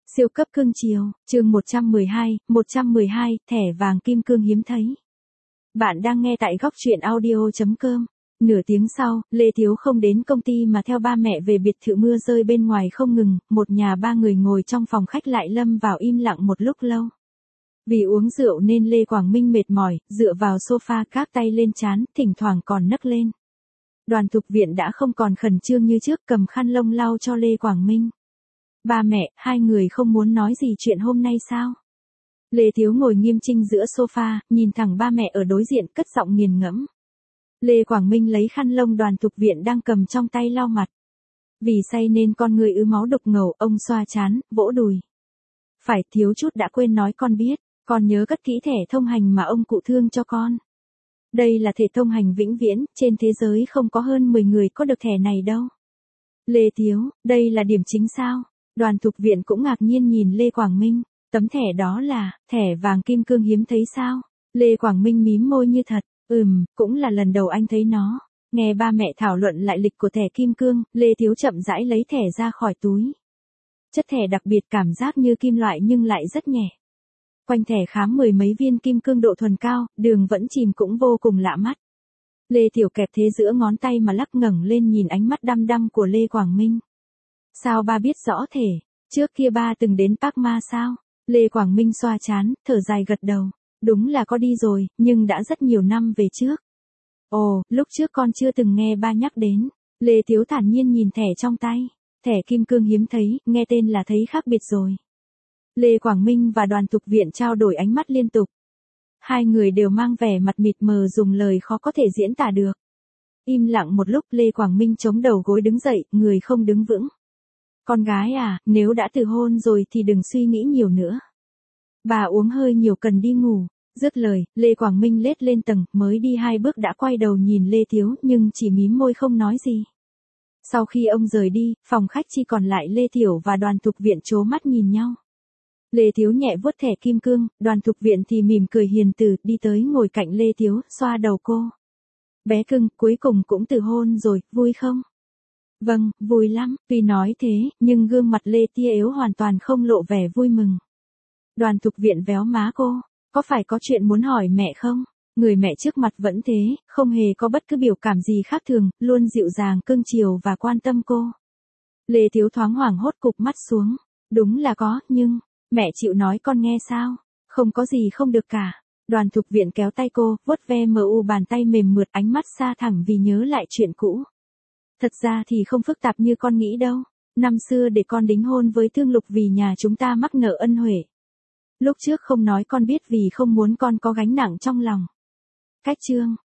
Siêu cấp cương chiều, chương 112, thẻ vàng kim cương hiếm thấy. Bạn đang nghe tại góc truyện audio.com. Nửa tiếng sau, Lê Thiếu không đến công ty mà theo ba mẹ về biệt thự. Mưa rơi bên ngoài không ngừng, một nhà ba người ngồi trong phòng khách lại lâm vào im lặng một lúc lâu. Vì uống rượu nên Lê Quảng Minh mệt mỏi, dựa vào sofa gác tay lên trán, thỉnh thoảng còn nấc lên. Đoàn Thục Viện đã không còn khẩn trương như trước, cầm khăn lông lau cho Lê Quảng Minh. Ba mẹ, hai người không muốn nói gì chuyện hôm nay sao? Lê Thiếu ngồi nghiêm chỉnh giữa sofa, nhìn thẳng ba mẹ ở đối diện, cất giọng nghiền ngẫm. Lê Quảng Minh lấy khăn lông Đoàn Thục Viện đang cầm trong tay lau mặt. Vì say nên con người ứ máu đục ngầu, ông xoa trán, vỗ đùi. Phải, thiếu chút đã quên nói con biết, con nhớ cất kỹ thẻ thông hành mà ông cụ thương cho con. Đây là thẻ thông hành vĩnh viễn, trên thế giới không có hơn 10 người có được thẻ này đâu. Lê Thiếu, đây là điểm chính sao? Đoàn Thục Viện cũng ngạc nhiên nhìn Lê Quảng Minh, tấm thẻ đó là, thẻ vàng kim cương hiếm thấy sao? Lê Quảng Minh mím môi như thật, cũng là lần đầu anh thấy nó. Nghe ba mẹ thảo luận lại lịch của thẻ kim cương, Lê Thiếu chậm rãi lấy thẻ ra khỏi túi. Chất thẻ đặc biệt, cảm giác như kim loại nhưng lại rất nhẹ. Quanh thẻ khám 10 mấy viên kim cương độ thuần cao, đường vẫn chìm cũng vô cùng lạ mắt. Lê Tiểu kẹp thế giữa ngón tay mà lắc ngẩng lên nhìn ánh mắt đăm đăm của Lê Quảng Minh. Sao ba biết rõ thẻ? Trước kia ba từng đến Park Ma sao? Lê Quảng Minh xoa trán, thở dài gật đầu. Đúng là có đi rồi, nhưng đã rất nhiều năm về trước. Ồ, lúc trước con chưa từng nghe ba nhắc đến. Lê Thiếu thản nhiên nhìn thẻ trong tay. Thẻ kim cương hiếm thấy, nghe tên là thấy khác biệt rồi. Lê Quảng Minh và Đoàn Thục Viện trao đổi ánh mắt liên tục. Hai người đều mang vẻ mặt mịt mờ, dùng lời khó có thể diễn tả được. Im lặng một lúc, Lê Quảng Minh chống đầu gối đứng dậy, người không đứng vững. Con gái à, nếu đã từ hôn rồi thì đừng suy nghĩ nhiều nữa. Bà uống hơi nhiều, cần đi ngủ. Dứt lời, Lê Quảng Minh lết lên tầng, mới đi 2 bước đã quay đầu nhìn Lê Thiếu nhưng chỉ mím môi không nói gì. Sau khi ông rời đi, phòng khách chỉ còn lại Lê Thiểu và Đoàn Thục Viện trố mắt nhìn nhau. Lê Thiếu nhẹ vuốt thẻ kim cương, Đoàn Thục Viện thì mỉm cười hiền từ, đi tới ngồi cạnh Lê Thiếu, xoa đầu cô. Bé cưng, cuối cùng cũng từ hôn rồi, vui không? Vâng, vui lắm. Tuy nói thế, nhưng gương mặt Lê tia yếu hoàn toàn không lộ vẻ vui mừng. Đoàn Thục Viện véo má cô. Có phải có chuyện muốn hỏi mẹ không? Người mẹ trước mặt vẫn thế, không hề có bất cứ biểu cảm gì khác thường, luôn dịu dàng cưng chiều và quan tâm cô. Lê Thiếu thoáng hoảng hốt cụp mắt xuống. Đúng là có, nhưng, mẹ chịu nói con nghe sao? Không có gì không được cả. Đoàn Thục Viện kéo tay cô, vuốt ve bàn tay mềm mượt, ánh mắt xa thẳm vì nhớ lại chuyện cũ. Thật ra thì không phức tạp như con nghĩ đâu. Năm xưa để con đính hôn với Thương Lục vì nhà chúng ta mắc nợ ân huệ. Lúc trước không nói con biết vì không muốn con có gánh nặng trong lòng. Cách chương,